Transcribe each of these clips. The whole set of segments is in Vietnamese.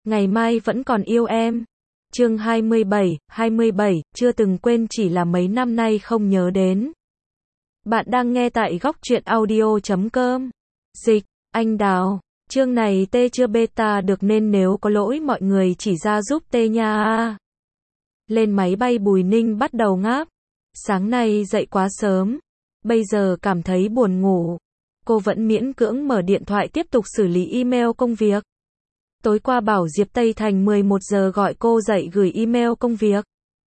Ngày mai vẫn còn yêu em. Chương 27, chưa từng quên chỉ là mấy năm nay không nhớ đến. Bạn đang nghe tại góc truyện audio.com. Dịch, anh Đào. Chương này T chưa beta được nên nếu có lỗi mọi người chỉ ra giúp T nha. Lên máy bay Bùi Ninh bắt đầu ngáp. Sáng nay dậy quá sớm. Bây giờ cảm thấy buồn ngủ. Cô vẫn miễn cưỡng mở điện thoại tiếp tục xử lý email công việc. Tối qua bảo Diệp Tây Thành 11 giờ gọi cô dậy gửi email công việc.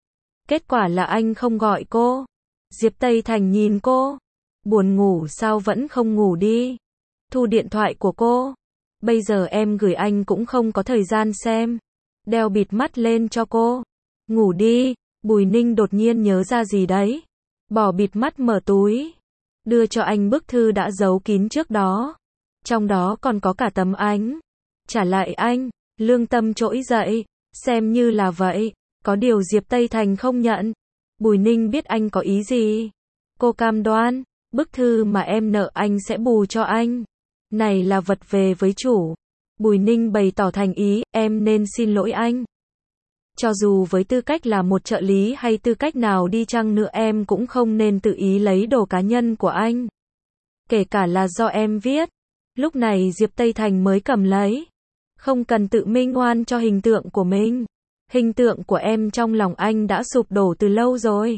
Kết quả là anh không gọi cô. Diệp Tây Thành nhìn cô. Buồn ngủ sao vẫn không ngủ đi. Thu điện thoại của cô. Bây giờ em gửi anh cũng không có thời gian xem. Đeo bịt mắt lên cho cô. Ngủ đi. Bùi Ninh đột nhiên nhớ ra gì đấy. Bỏ bịt mắt mở túi. Đưa cho anh bức thư đã giấu kín trước đó. Trong đó còn có cả tấm ảnh. Trả lại anh. Lương tâm trỗi dậy. Xem như là vậy. Có điều Diệp Tây Thành không nhận. Bùi Ninh biết anh có ý gì. Cô cam đoan. Bức thư mà em nợ anh sẽ bù cho anh. Này là vật về với chủ. Bùi Ninh bày tỏ thành ý. Em nên xin lỗi anh. Cho dù với tư cách là một trợ lý hay tư cách nào đi chăng nữa em cũng không nên tự ý lấy đồ cá nhân của anh. Kể cả là do em viết. Lúc này Diệp Tây Thành mới cầm lấy. Không cần tự minh oan cho hình tượng của mình. Hình tượng của em trong lòng anh đã sụp đổ từ lâu rồi.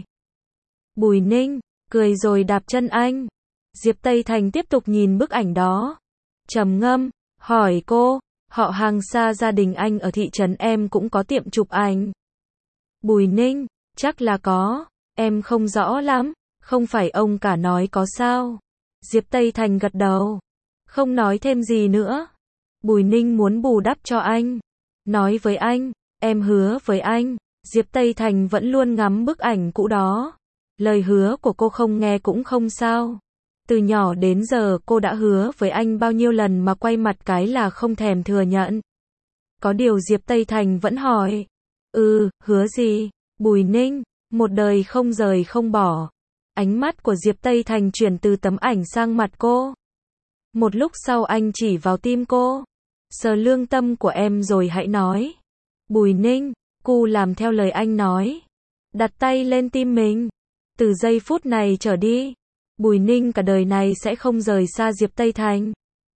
Bùi Ninh, cười rồi đạp chân anh. Diệp Tây Thành tiếp tục nhìn bức ảnh đó. Trầm ngâm, hỏi cô, họ hàng xa gia đình anh ở thị trấn em cũng có tiệm chụp ảnh. Bùi Ninh, chắc là có, em không rõ lắm, không phải ông cả nói có sao. Diệp Tây Thành gật đầu, không nói thêm gì nữa. Bùi Ninh muốn bù đắp cho anh. Nói với anh, em hứa với anh. Diệp Tây Thành vẫn luôn ngắm bức ảnh cũ đó. Lời hứa của cô không nghe cũng không sao. Từ nhỏ đến giờ cô đã hứa với anh bao nhiêu lần mà quay mặt cái là không thèm thừa nhận. Có điều Diệp Tây Thành vẫn hỏi. Hứa gì? Bùi Ninh, một đời không rời không bỏ. Ánh mắt của Diệp Tây Thành chuyển từ tấm ảnh sang mặt cô. Một lúc sau anh chỉ vào tim cô. Sờ lương tâm của em rồi hãy nói. Bùi Ninh, cô làm theo lời anh nói. Đặt tay lên tim mình. Từ giây phút này trở đi, Bùi Ninh cả đời này sẽ không rời xa Diệp Tây Thành.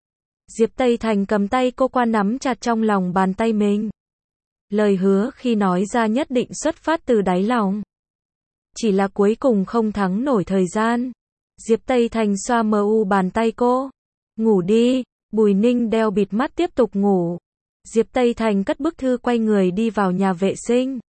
Diệp Tây Thành cầm tay cô qua nắm chặt trong lòng bàn tay mình. Lời hứa khi nói ra nhất định xuất phát từ đáy lòng. Chỉ là cuối cùng không thắng nổi thời gian. Diệp Tây Thành xoa mờ u bàn tay cô. Ngủ đi. Bùi Ninh đeo bịt mắt tiếp tục ngủ. Diệp Tây Thành cất bức thư quay người đi vào nhà vệ sinh.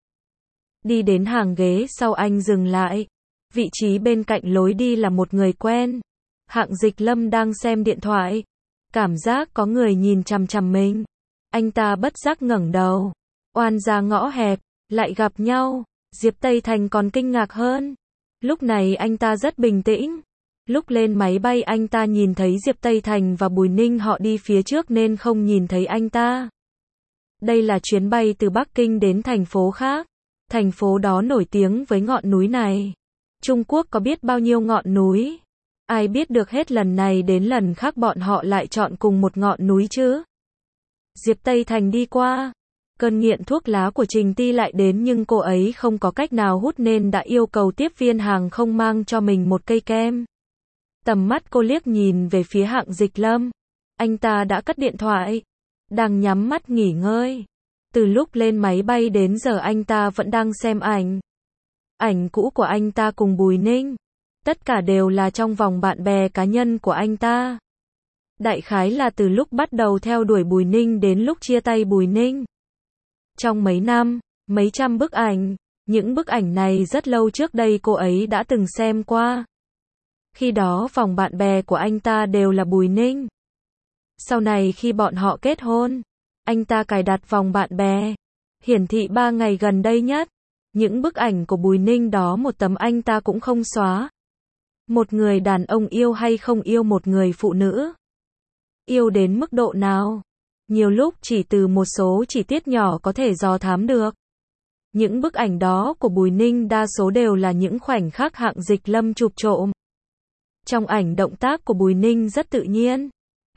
Đi đến hàng ghế sau anh dừng lại. Vị trí bên cạnh lối đi là một người quen. Hạng Dịch Lâm đang xem điện thoại. Cảm giác có người nhìn chằm chằm mình. Anh ta bất giác ngẩng đầu. Oan ra ngõ hẹp, lại gặp nhau. Diệp Tây Thành còn kinh ngạc hơn. Lúc này anh ta rất bình tĩnh. Lúc lên máy bay anh ta nhìn thấy Diệp Tây Thành và Bùi Ninh họ đi phía trước nên không nhìn thấy anh ta. Đây là chuyến bay từ Bắc Kinh đến thành phố khác. Thành phố đó nổi tiếng với ngọn núi này. Trung Quốc có biết bao nhiêu ngọn núi. Ai biết được hết lần này đến lần khác bọn họ lại chọn cùng một ngọn núi chứ. Diệp Tây Thành đi qua. Cơn nghiện thuốc lá của Trình Ti lại đến nhưng cô ấy không có cách nào hút nên đã yêu cầu tiếp viên hàng không mang cho mình một cây kem. Tầm mắt cô liếc nhìn về phía Hạng Dịch Lâm. Anh ta đã cất điện thoại. Đang nhắm mắt nghỉ ngơi. Từ lúc lên máy bay đến giờ anh ta vẫn đang xem ảnh. Ảnh cũ của anh ta cùng Bùi Ninh. Tất cả đều là trong vòng bạn bè cá nhân của anh ta. Đại khái là từ lúc bắt đầu theo đuổi Bùi Ninh đến lúc chia tay Bùi Ninh. Trong mấy năm, mấy trăm bức ảnh. Những bức ảnh này rất lâu trước đây cô ấy đã từng xem qua. Khi đó vòng bạn bè của anh ta đều là Bùi Ninh. Sau này khi bọn họ kết hôn, anh ta cài đặt vòng bạn bè. Hiển thị 3 ngày gần đây nhất. Những bức ảnh của Bùi Ninh đó một tấm anh ta cũng không xóa. Một người đàn ông yêu hay không yêu một người phụ nữ? Yêu đến mức độ nào? Nhiều lúc chỉ từ một số chi tiết nhỏ có thể dò thám được. Những bức ảnh đó của Bùi Ninh đa số đều là những khoảnh khắc Hạng Dịch Lâm chụp trộm. Trong ảnh động tác của Bùi Ninh rất tự nhiên.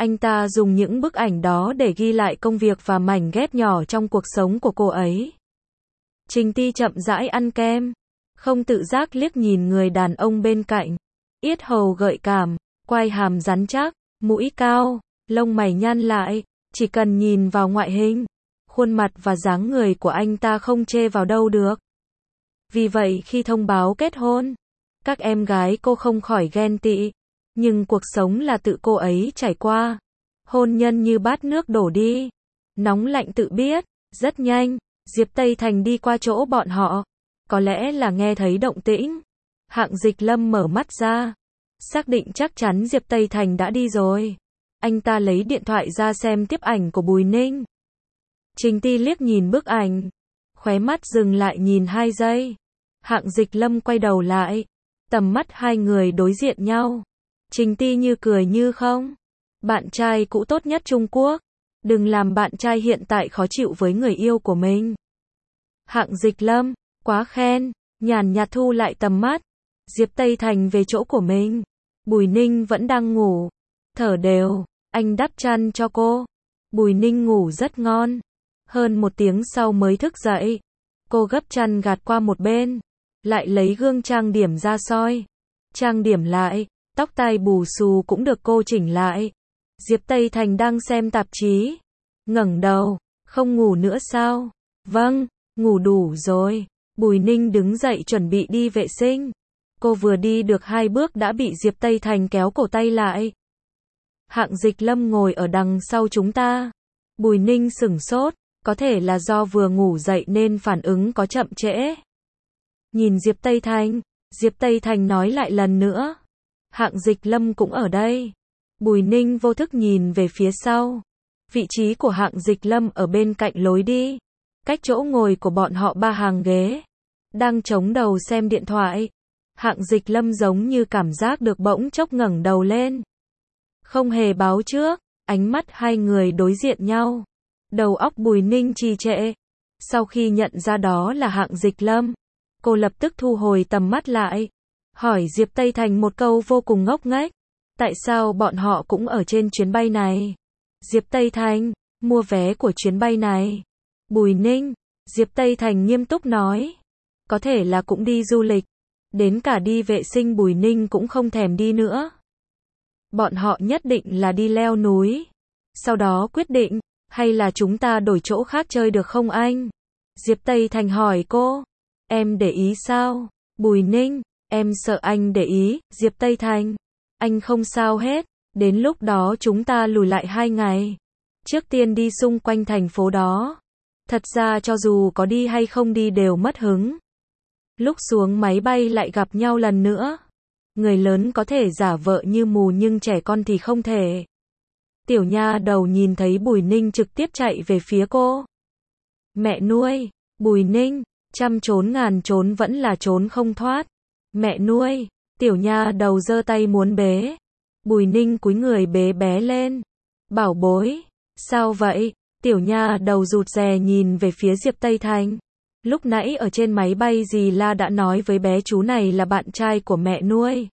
Anh ta dùng những bức ảnh đó để ghi lại công việc và mảnh ghép nhỏ trong cuộc sống của cô ấy. Trình Ti chậm rãi ăn kem, không tự giác liếc nhìn người đàn ông bên cạnh. Yết hầu gợi cảm, quai hàm rắn chắc, mũi cao, lông mày nhăn lại, chỉ cần nhìn vào ngoại hình, khuôn mặt và dáng người của anh ta không chê vào đâu được. Vì vậy khi thông báo kết hôn, các em gái cô không khỏi ghen tị. Nhưng cuộc sống là tự cô ấy trải qua. Hôn nhân như bát nước đổ đi. Nóng lạnh tự biết. Rất nhanh, Diệp Tây Thành đi qua chỗ bọn họ. Có lẽ là nghe thấy động tĩnh. Hạng Dịch Lâm mở mắt ra. Xác định chắc chắn Diệp Tây Thành đã đi rồi. Anh ta lấy điện thoại ra xem tiếp ảnh của Bùi Ninh. Trình Ti liếc nhìn bức ảnh. Khóe mắt dừng lại nhìn 2 giây. Hạng Dịch Lâm quay đầu lại. Tầm mắt hai người đối diện nhau. Trình Ti như cười như không. Bạn trai cũ tốt nhất Trung Quốc. Đừng làm bạn trai hiện tại khó chịu với người yêu của mình. Hạng Dịch Lâm, quá khen, nhàn nhạt thu lại tầm mắt. Diệp Tây Thành về chỗ của mình. Bùi Ninh vẫn đang ngủ. Thở đều, anh đắp chăn cho cô. Bùi Ninh ngủ rất ngon. Hơn 1 tiếng sau mới thức dậy. Cô gấp chăn gạt qua một bên. Lại lấy gương trang điểm ra soi. Trang điểm lại. Tóc tai bù xù cũng được cô chỉnh lại. Diệp Tây Thành đang xem tạp chí. Ngẩng đầu, không ngủ nữa sao? Vâng, ngủ đủ rồi. Bùi Ninh đứng dậy chuẩn bị đi vệ sinh. Cô vừa đi được 2 bước đã bị Diệp Tây Thành kéo cổ tay lại. Hạng Dịch Lâm ngồi ở đằng sau chúng ta. Bùi Ninh sửng sốt, có thể là do vừa ngủ dậy nên phản ứng có chậm trễ. Nhìn Diệp Tây Thành nói lại lần nữa. Hạng Dịch Lâm cũng ở đây. Bùi Ninh vô thức nhìn về phía sau. Vị trí của Hạng Dịch Lâm ở bên cạnh lối đi. Cách chỗ ngồi của bọn họ 3 hàng ghế. Đang chống đầu xem điện thoại. Hạng Dịch Lâm giống như cảm giác được bỗng chốc ngẩng đầu lên. Không hề báo trước, ánh mắt hai người đối diện nhau. Đầu óc Bùi Ninh trì trệ. Sau khi nhận ra đó là Hạng Dịch Lâm, cô lập tức thu hồi tầm mắt lại. Hỏi Diệp Tây Thành một câu vô cùng ngốc nghếch. Tại sao bọn họ cũng ở trên chuyến bay này? Diệp Tây Thành, mua vé của chuyến bay này. Bùi Ninh, Diệp Tây Thành nghiêm túc nói. Có thể là cũng đi du lịch. Đến cả đi vệ sinh Bùi Ninh cũng không thèm đi nữa. Bọn họ nhất định là đi leo núi. Sau đó quyết định, hay là chúng ta đổi chỗ khác chơi được không anh? Diệp Tây Thành hỏi cô. Em để ý sao? Bùi Ninh, em sợ anh để ý. Diệp Tây Thành, anh không sao hết. Đến lúc đó chúng ta lùi lại 2 ngày. Trước tiên đi xung quanh thành phố đó. Thật ra cho dù có đi hay không đi đều mất hứng. Lúc xuống máy bay lại gặp nhau lần nữa. Người lớn có thể giả vợ như mù nhưng trẻ con thì không thể. Tiểu nha đầu nhìn thấy Bùi Ninh trực tiếp chạy về phía cô. Mẹ nuôi, Bùi Ninh, trăm trốn ngàn trốn vẫn là trốn không thoát. Mẹ nuôi, tiểu nha đầu giơ tay muốn bế. Bùi Ninh cúi người bế bé lên. Bảo bối, sao vậy? Tiểu nha đầu rụt rè nhìn về phía Diệp Tây Thành. Lúc nãy ở trên máy bay dì La đã nói với bé chú này là bạn trai của mẹ nuôi.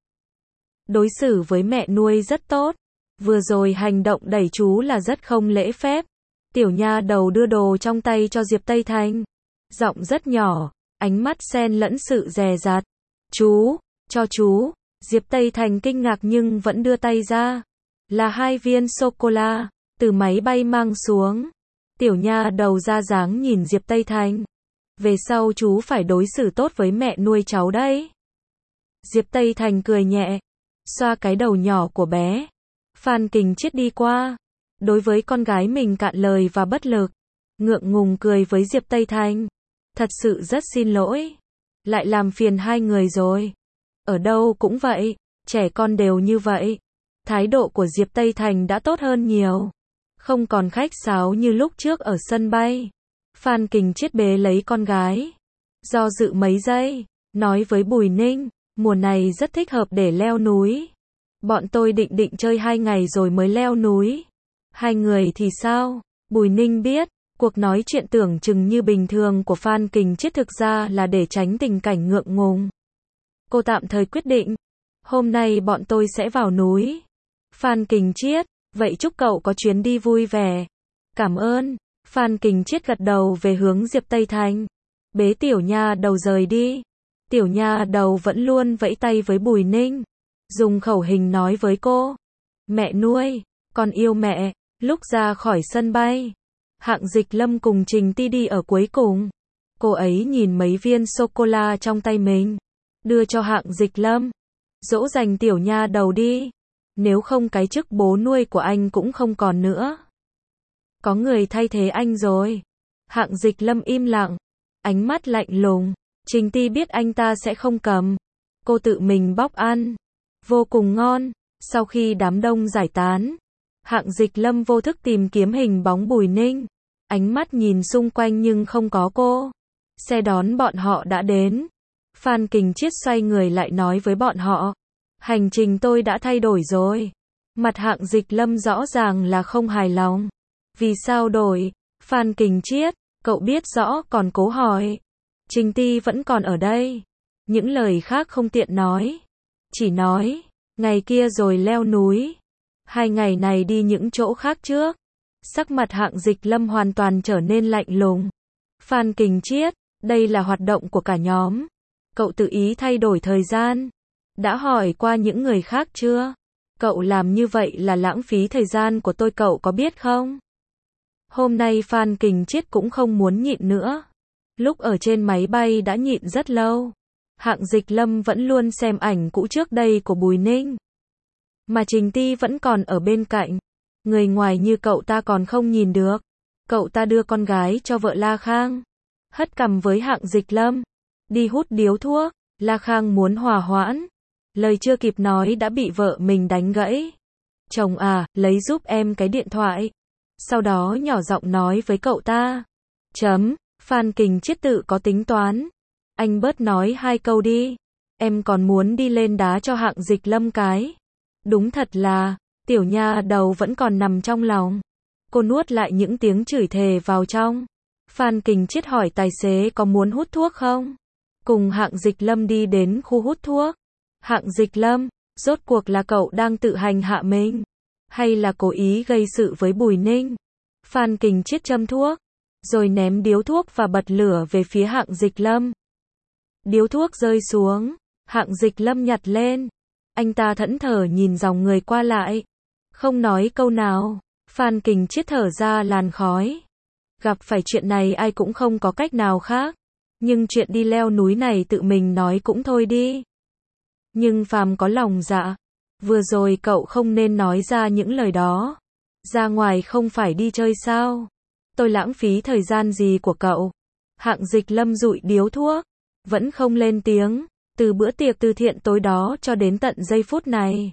Đối xử với mẹ nuôi rất tốt. Vừa rồi hành động đẩy chú là rất không lễ phép. Tiểu nha đầu đưa đồ trong tay cho Diệp Tây Thành. Giọng rất nhỏ, ánh mắt xen lẫn sự dè dặt. Chú, cho chú. Diệp Tây Thành kinh ngạc nhưng vẫn đưa tay ra. Là 2 viên sô-cô-la, từ máy bay mang xuống. Tiểu nha đầu ra dáng nhìn Diệp Tây Thành. Về sau chú phải đối xử tốt với mẹ nuôi cháu đấy. Diệp Tây Thành cười nhẹ, xoa cái đầu nhỏ của bé. Phan Kình Chiết đi qua. Đối với con gái mình cạn lời và bất lực. Ngượng ngùng cười với Diệp Tây Thành. Thật sự rất xin lỗi. Lại làm phiền 2 người rồi. Ở đâu cũng vậy, trẻ con đều như vậy. Thái độ của Diệp Tây Thành đã tốt hơn nhiều. Không còn khách sáo như lúc trước ở sân bay. Phan Kình Chiết bế lấy con gái. Do dự mấy giây, nói với Bùi Ninh, mùa này rất thích hợp để leo núi. Bọn tôi định chơi 2 ngày rồi mới leo núi. 2 người thì sao? Bùi Ninh biết, cuộc nói chuyện tưởng chừng như bình thường của Phan Kình Chiết thực ra là để tránh tình cảnh ngượng ngùng. Cô tạm thời quyết định, hôm nay bọn tôi sẽ vào núi. Phan Kình Chiết, Vậy chúc cậu có chuyến đi vui vẻ. Cảm ơn. Phan Kình Triết gật đầu về hướng Diệp Tây Thành. Bế tiểu nha đầu rời đi. Tiểu nha đầu vẫn luôn vẫy tay với Bùi Ninh. Dùng khẩu hình nói với cô. Mẹ nuôi, con yêu mẹ. Lúc ra khỏi sân bay, Hạng Dịch Lâm cùng Trình Ti đi ở cuối cùng. Cô ấy nhìn mấy viên sô-cô-la trong tay mình, đưa cho Hạng Dịch Lâm. Dỗ dành tiểu nha đầu đi. Nếu không cái chức bố nuôi của anh cũng không còn nữa. Có người thay thế anh rồi. Hạng Dịch Lâm im lặng, ánh mắt lạnh lùng. Trình Ti biết anh ta sẽ không cầm. Cô tự mình bóc ăn. Vô cùng ngon. Sau khi đám đông giải tán, Hạng Dịch Lâm vô thức tìm kiếm hình bóng Bùi Ninh. Ánh mắt nhìn xung quanh nhưng không có cô. Xe đón bọn họ đã đến. Phan Kình Triết xoay người lại nói với bọn họ. Hành trình tôi đã thay đổi rồi. Mặt Hạng Dịch Lâm rõ ràng là không hài lòng. Vì sao đổi? Phan Kình Triết, cậu biết rõ còn cố hỏi. Trình Ti vẫn còn ở đây. Những lời khác không tiện nói. Chỉ nói, ngày kia rồi leo núi. 2 ngày này đi những chỗ khác trước. Sắc mặt Hạng Dịch Lâm hoàn toàn trở nên lạnh lùng. Phan Kình Triết, đây là hoạt động của cả nhóm. Cậu tự ý thay đổi thời gian. Đã hỏi qua những người khác chưa? Cậu làm như vậy là lãng phí thời gian của tôi, cậu có biết không? Hôm nay Phan Kình Triết cũng không muốn nhịn nữa. Lúc ở trên máy bay đã nhịn rất lâu. Hạng Dịch Lâm vẫn luôn xem ảnh cũ trước đây của Bùi Ninh. Mà Trình Ti vẫn còn ở bên cạnh. Người ngoài như cậu ta còn không nhìn được. Cậu ta đưa con gái cho vợ La Khang. Hất cằm với Hạng Dịch Lâm. Đi hút điếu thuốc. La Khang muốn hòa hoãn. Lời chưa kịp nói đã bị vợ mình đánh gãy. Chồng à, lấy giúp em cái điện thoại. Sau đó nhỏ giọng nói với cậu ta. Phan Kình Triết tự có tính toán. Anh bớt nói 2 câu đi. Em còn muốn đi lên đá cho Hạng Dịch Lâm cái. Đúng thật là, tiểu nha đầu vẫn còn nằm trong lòng. Cô nuốt lại những tiếng chửi thề vào trong. Phan Kình Triết hỏi tài xế có muốn hút thuốc không? Cùng Hạng Dịch Lâm đi đến khu hút thuốc. Hạng Dịch Lâm, rốt cuộc là cậu đang tự hành hạ mình? Hay là cố ý gây sự với Bùi Ninh? Phan Kình Triết châm thuốc, rồi ném điếu thuốc và bật lửa về phía Hạng Dịch Lâm. Điếu thuốc rơi xuống, Hạng Dịch Lâm nhặt lên. Anh ta thẫn thờ nhìn dòng người qua lại. Không nói câu nào. Phan Kình Triết thở ra làn khói. Gặp phải chuyện này ai cũng không có cách nào khác. Nhưng chuyện đi leo núi này tự mình nói cũng thôi đi. Nhưng phàm có lòng dạ. Vừa rồi cậu không nên nói ra những lời đó. Ra ngoài không phải đi chơi sao? Tôi lãng phí thời gian gì của cậu? Hạng Dịch Lâm dụi điếu thuốc. Vẫn không lên tiếng. Từ bữa tiệc từ thiện tối đó cho đến tận giây phút này.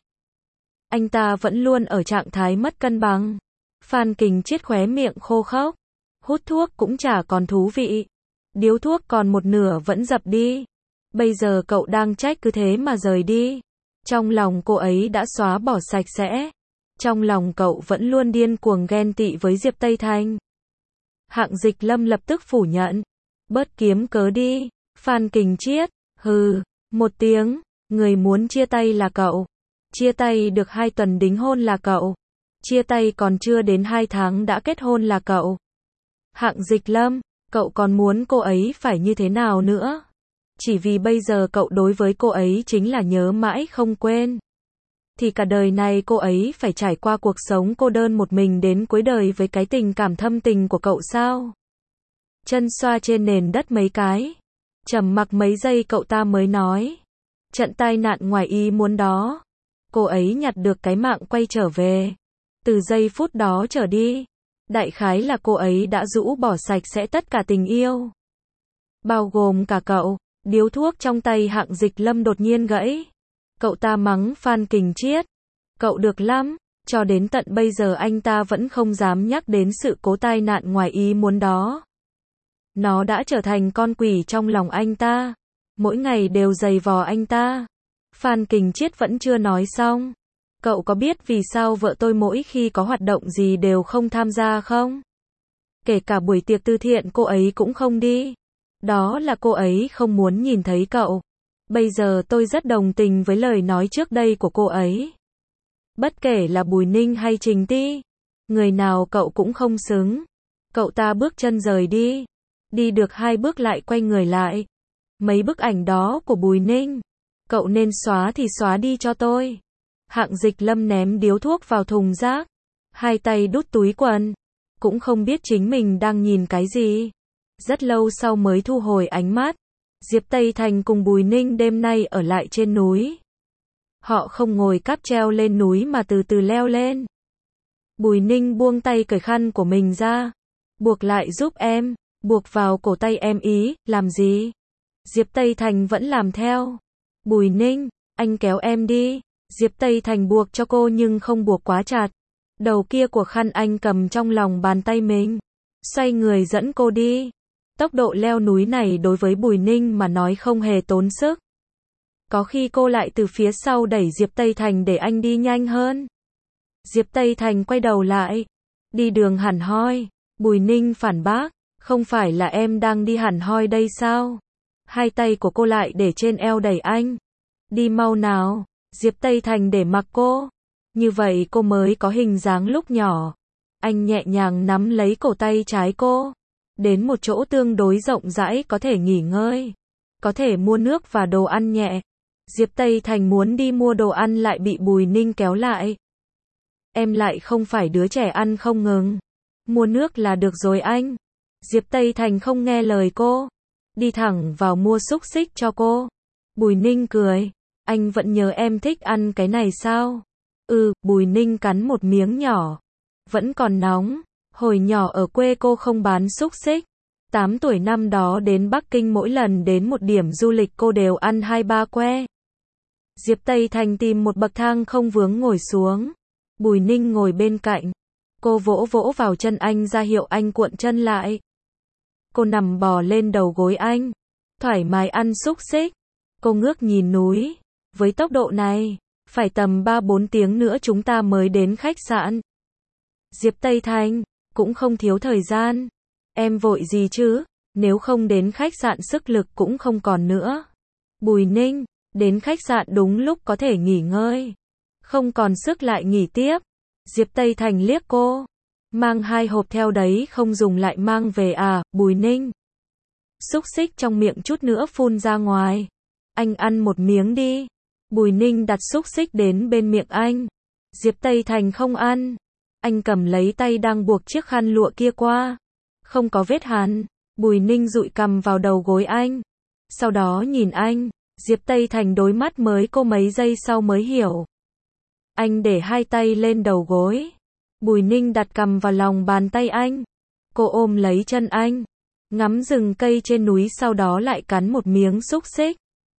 Anh ta vẫn luôn ở trạng thái mất cân bằng. Phan Kình Triết khóe miệng khô khốc. Hút thuốc cũng chả còn thú vị. Điếu thuốc còn một nửa vẫn dập đi. Bây giờ cậu đang trách cứ thế mà rời đi. Trong lòng cô ấy đã xóa bỏ sạch sẽ. Trong lòng cậu vẫn luôn điên cuồng ghen tị với Diệp Tây Thành. Hạng Dịch Lâm lập tức phủ nhận. Bớt kiếm cớ đi. Phan Kình Triết, hừ, một tiếng. Người muốn chia tay là cậu. Chia tay được 2 tuần đính hôn là cậu. Chia tay còn chưa đến 2 tháng đã kết hôn là cậu. Hạng Dịch Lâm, cậu còn muốn cô ấy phải như thế nào nữa? Chỉ vì bây giờ cậu đối với cô ấy chính là nhớ mãi không quên. Thì cả đời này cô ấy phải trải qua cuộc sống cô đơn một mình đến cuối đời với cái tình cảm thâm tình của cậu sao? Chân xoa trên nền đất mấy cái. Trầm mặc mấy giây cậu ta mới nói. Trận tai nạn ngoài ý muốn đó. Cô ấy nhặt được cái mạng quay trở về. Từ giây phút đó trở đi. Đại khái là cô ấy đã rũ bỏ sạch sẽ tất cả tình yêu. Bao gồm cả cậu. Điếu thuốc trong tay Hạng Dịch Lâm đột nhiên gãy. Cậu ta mắng Phan Kình Triết. Cậu được lắm. Cho đến tận bây giờ anh ta vẫn không dám nhắc đến sự cố tai nạn ngoài ý muốn đó. Nó đã trở thành con quỷ trong lòng anh ta. Mỗi ngày đều giày vò anh ta. Phan Kình Triết vẫn chưa nói xong. Cậu có biết vì sao vợ tôi mỗi khi có hoạt động gì đều không tham gia không? Kể cả buổi tiệc từ thiện cô ấy cũng không đi. Đó là cô ấy không muốn nhìn thấy cậu. Bây giờ tôi rất đồng tình với lời nói trước đây của cô ấy. Bất kể là Bùi Ninh hay Trình Ti, người nào cậu cũng không xứng. Cậu ta bước chân rời đi. Đi được 2 bước lại quay người lại. Mấy bức ảnh đó của Bùi Ninh, cậu nên xóa thì xóa đi cho tôi. Hạng Dịch Lâm ném điếu thuốc vào thùng rác. Hai tay đút túi quần. Cũng không biết chính mình đang nhìn cái gì. Rất lâu sau mới thu hồi ánh mắt. Diệp Tây Thành cùng Bùi Ninh đêm nay ở lại trên núi. Họ không ngồi cáp treo lên núi mà từ từ leo lên. Bùi Ninh buông tay cởi khăn của mình ra. Buộc lại giúp em. Buộc vào cổ tay em ý, làm gì? Diệp Tây Thành vẫn làm theo. Bùi Ninh, anh kéo em đi. Diệp Tây Thành buộc cho cô nhưng không buộc quá chặt. Đầu kia của khăn anh cầm trong lòng bàn tay mình. Xoay người dẫn cô đi. Tốc độ leo núi này đối với Bùi Ninh mà nói không hề tốn sức. Có khi cô lại từ phía sau đẩy Diệp Tây Thành để anh đi nhanh hơn. Diệp Tây Thành quay đầu lại. Đi đường hẳn hoi. Bùi Ninh phản bác. Không phải là em đang đi hẳn hoi đây sao? Hai tay của cô lại để trên eo đẩy anh. Đi mau nào. Diệp Tây Thành để mặc cô. Như vậy cô mới có hình dáng lúc nhỏ. Anh nhẹ nhàng nắm lấy cổ tay trái cô. Đến một chỗ tương đối rộng rãi có thể nghỉ ngơi. Có thể mua nước và đồ ăn nhẹ. Diệp Tây Thành muốn đi mua đồ ăn lại bị Bùi Ninh kéo lại. Em lại không phải đứa trẻ ăn không ngừng. Mua nước là được rồi anh. Diệp Tây Thành không nghe lời cô. Đi thẳng vào mua xúc xích cho cô. Bùi Ninh cười. Anh vẫn nhớ em thích ăn cái này sao? Bùi Ninh cắn một miếng nhỏ. Vẫn còn nóng. Hồi nhỏ ở quê cô không bán xúc xích. 8 tuổi năm đó đến Bắc Kinh mỗi lần đến một điểm du lịch cô đều ăn 2-3 que. Diệp Tây Thành tìm một bậc thang không vướng ngồi xuống. Bùi Ninh ngồi bên cạnh. Cô vỗ vỗ vào chân anh ra hiệu anh cuộn chân lại. Cô nằm bò lên đầu gối anh. Thoải mái ăn xúc xích. Cô ngước nhìn núi. Với tốc độ này, phải tầm 3-4 tiếng nữa chúng ta mới đến khách sạn. Diệp Tây Thành, cũng không thiếu thời gian. Em vội gì chứ, nếu không đến khách sạn sức lực cũng không còn nữa. Bùi Ninh, đến khách sạn đúng lúc có thể nghỉ ngơi. Không còn sức lại nghỉ tiếp. Diệp Tây Thành liếc cô. Mang 2 hộp theo đấy không dùng lại mang về à, Bùi Ninh. Xúc xích trong miệng chút nữa phun ra ngoài. Anh ăn một miếng đi. Bùi Ninh đặt xúc xích đến bên miệng anh. Diệp Tây Thành không ăn. Anh cầm lấy tay đang buộc chiếc khăn lụa kia qua. Không có vết hằn. Bùi Ninh dụi cằm vào đầu gối anh. Sau đó nhìn anh. Diệp Tây Thành đối mắt mới cô mấy giây sau mới hiểu. Anh để 2 tay lên đầu gối. Bùi Ninh đặt cằm vào lòng bàn tay anh. Cô ôm lấy chân anh. Ngắm rừng cây trên núi sau đó lại cắn một miếng xúc xích.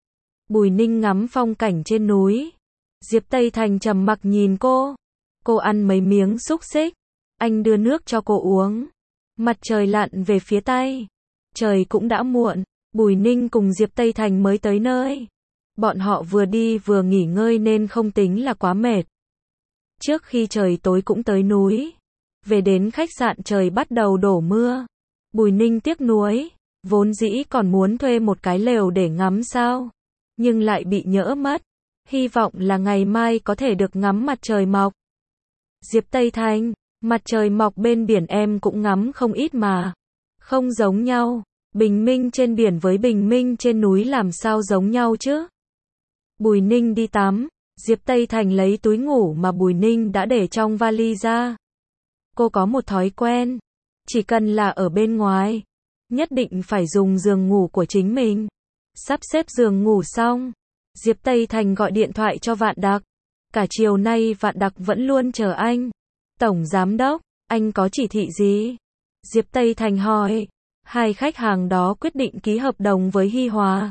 Bùi Ninh ngắm phong cảnh trên núi. Diệp Tây Thành trầm mặc nhìn cô. Cô ăn mấy miếng xúc xích. Anh đưa nước cho cô uống. Mặt trời lặn về phía tây. Trời cũng đã muộn. Bùi Ninh cùng Diệp Tây Thành mới tới nơi. Bọn họ vừa đi vừa nghỉ ngơi nên không tính là quá mệt. Trước khi trời tối cũng tới núi. Về đến khách sạn trời bắt đầu đổ mưa. Bùi Ninh tiếc nuối. Vốn dĩ còn muốn thuê một cái lều để ngắm sao. Nhưng lại bị nhỡ mất. Hy vọng là ngày mai có thể được ngắm mặt trời mọc. Diệp Tây Thành, mặt trời mọc bên biển em cũng ngắm không ít mà. Không giống nhau. Bình minh trên biển với bình minh trên núi làm sao giống nhau chứ? Bùi Ninh đi tắm. Diệp Tây Thành lấy túi ngủ mà Bùi Ninh đã để trong vali ra. Cô có một thói quen. Chỉ cần là ở bên ngoài. Nhất định phải dùng giường ngủ của chính mình. Sắp xếp giường ngủ xong. Diệp Tây Thành gọi điện thoại cho Vạn Đặc. Cả chiều nay Vạn Đặc vẫn luôn chờ anh. Tổng Giám đốc, anh có chỉ thị gì? Diệp Tây Thành hỏi. 2 khách hàng đó quyết định ký hợp đồng với Hy Hòa.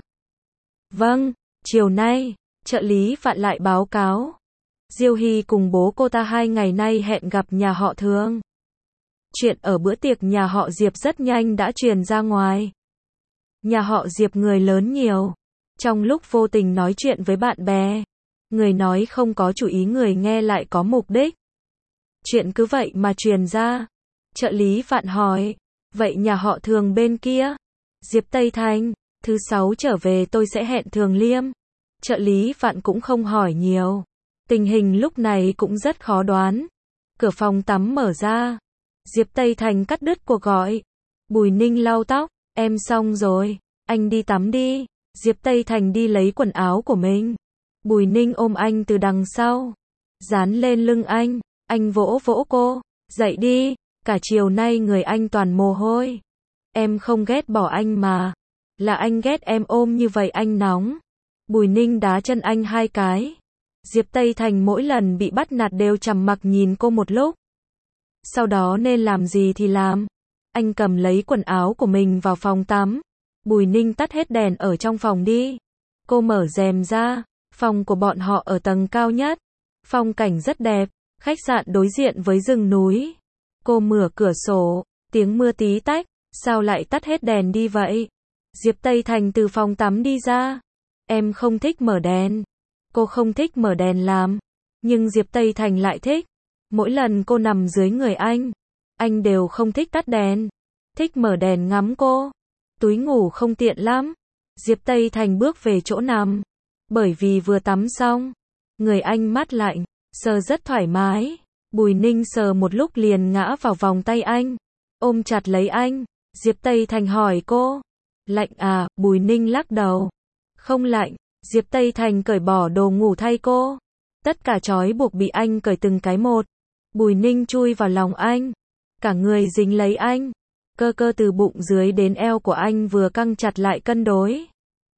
Vâng, chiều nay, trợ lý Vạn lại báo cáo. Diêu Hy cùng bố cô ta 2 ngày nay hẹn gặp nhà họ Thường. Chuyện ở bữa tiệc nhà họ Diệp rất nhanh đã truyền ra ngoài. Nhà họ Diệp người lớn nhiều. Trong lúc vô tình nói chuyện với bạn bè, người nói không có chủ ý người nghe lại có mục đích. Chuyện cứ vậy mà truyền ra. Trợ lý Vạn hỏi, vậy nhà họ Thường bên kia? Diệp Tây Thành, thứ 6 trở về tôi sẽ hẹn Thường Liêm. Trợ lý Vạn cũng không hỏi nhiều. Tình hình lúc này cũng rất khó đoán. Cửa phòng tắm mở ra. Diệp Tây Thành cắt đứt cuộc gọi. Bùi Ninh lau tóc, em xong rồi, anh đi tắm đi. Diệp Tây Thành đi lấy quần áo của mình. Bùi Ninh ôm anh từ đằng sau, dán lên lưng anh vỗ vỗ cô, dậy đi, cả chiều nay người anh toàn mồ hôi. Em không ghét bỏ anh mà, là anh ghét em ôm như vậy anh nóng. Bùi Ninh đá chân anh 2 cái. Diệp Tây Thành mỗi lần bị bắt nạt đều trầm mặc nhìn cô một lúc. Sau đó nên làm gì thì làm. Anh cầm lấy quần áo của mình vào phòng tắm. Bùi Ninh tắt hết đèn ở trong phòng đi. Cô mở rèm ra. Phòng của bọn họ ở tầng cao nhất. Phong cảnh rất đẹp. Khách sạn đối diện với rừng núi. Cô mở cửa sổ. Tiếng mưa tí tách. Sao lại tắt hết đèn đi vậy? Diệp Tây Thành từ phòng tắm đi ra. Em không thích mở đèn. Cô không thích mở đèn làm. Nhưng Diệp Tây Thành lại thích. Mỗi lần cô nằm dưới người anh đều không thích tắt đèn. Thích mở đèn ngắm cô. Túi ngủ không tiện lắm. Diệp Tây Thành bước về chỗ nằm. Bởi vì vừa tắm xong. Người anh mát lạnh. Sờ rất thoải mái. Bùi Ninh sờ một lúc liền ngã vào vòng tay anh. Ôm chặt lấy anh. Diệp Tây Thành hỏi cô. Lạnh à? Bùi Ninh lắc đầu. Không lạnh. Diệp Tây Thành cởi bỏ đồ ngủ thay cô. Tất cả trói buộc bị anh cởi từng cái một. Bùi Ninh chui vào lòng anh. Cả người dính lấy anh. Cơ từ bụng dưới đến eo của anh vừa căng chặt lại cân đối.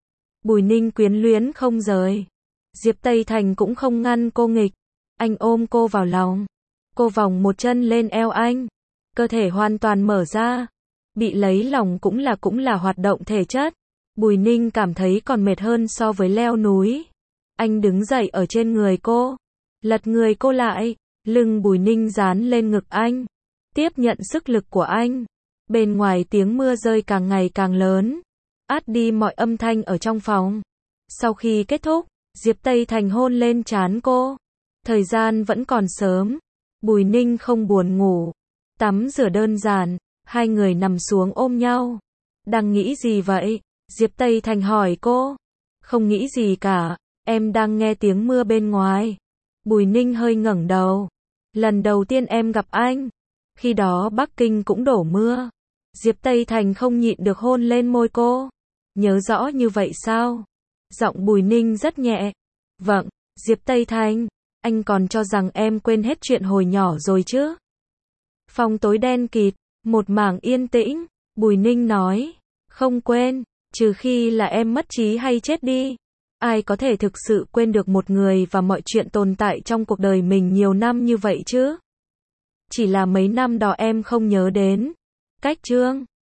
Bùi Ninh quyến luyến không rời. Diệp Tây Thành cũng không ngăn cô nghịch. Anh ôm cô vào lòng. Cô vòng một chân lên eo anh. Cơ thể hoàn toàn mở ra. Bị lấy lòng cũng là hoạt động thể chất. Bùi Ninh cảm thấy còn mệt hơn so với leo núi. Anh đứng dậy ở trên người cô. Lật người cô lại. Lưng Bùi Ninh dán lên ngực anh. Tiếp nhận sức lực của anh. Bên ngoài tiếng mưa rơi càng ngày càng lớn. Át đi mọi âm thanh ở trong phòng. Sau khi kết thúc, Diệp Tây Thành hôn lên trán cô. Thời gian vẫn còn sớm. Bùi Ninh không buồn ngủ. Tắm rửa đơn giản. Hai người nằm xuống ôm nhau. Đang nghĩ gì vậy? Diệp Tây Thành hỏi cô. Không nghĩ gì cả. Em đang nghe tiếng mưa bên ngoài. Bùi Ninh hơi ngẩng đầu. Lần đầu tiên em gặp anh. Khi đó Bắc Kinh cũng đổ mưa. Diệp Tây Thành không nhịn được hôn lên môi cô. Nhớ rõ như vậy sao? Giọng Bùi Ninh rất nhẹ. Vâng, Diệp Tây Thành. Anh còn cho rằng em quên hết chuyện hồi nhỏ rồi chứ? Phòng tối đen kịt. Một mảng yên tĩnh. Bùi Ninh nói. Không quên. Trừ khi là em mất trí hay chết đi. Ai có thể thực sự quên được một người và mọi chuyện tồn tại trong cuộc đời mình nhiều năm như vậy chứ? Chỉ là mấy năm đó em không nhớ đến. Cách chương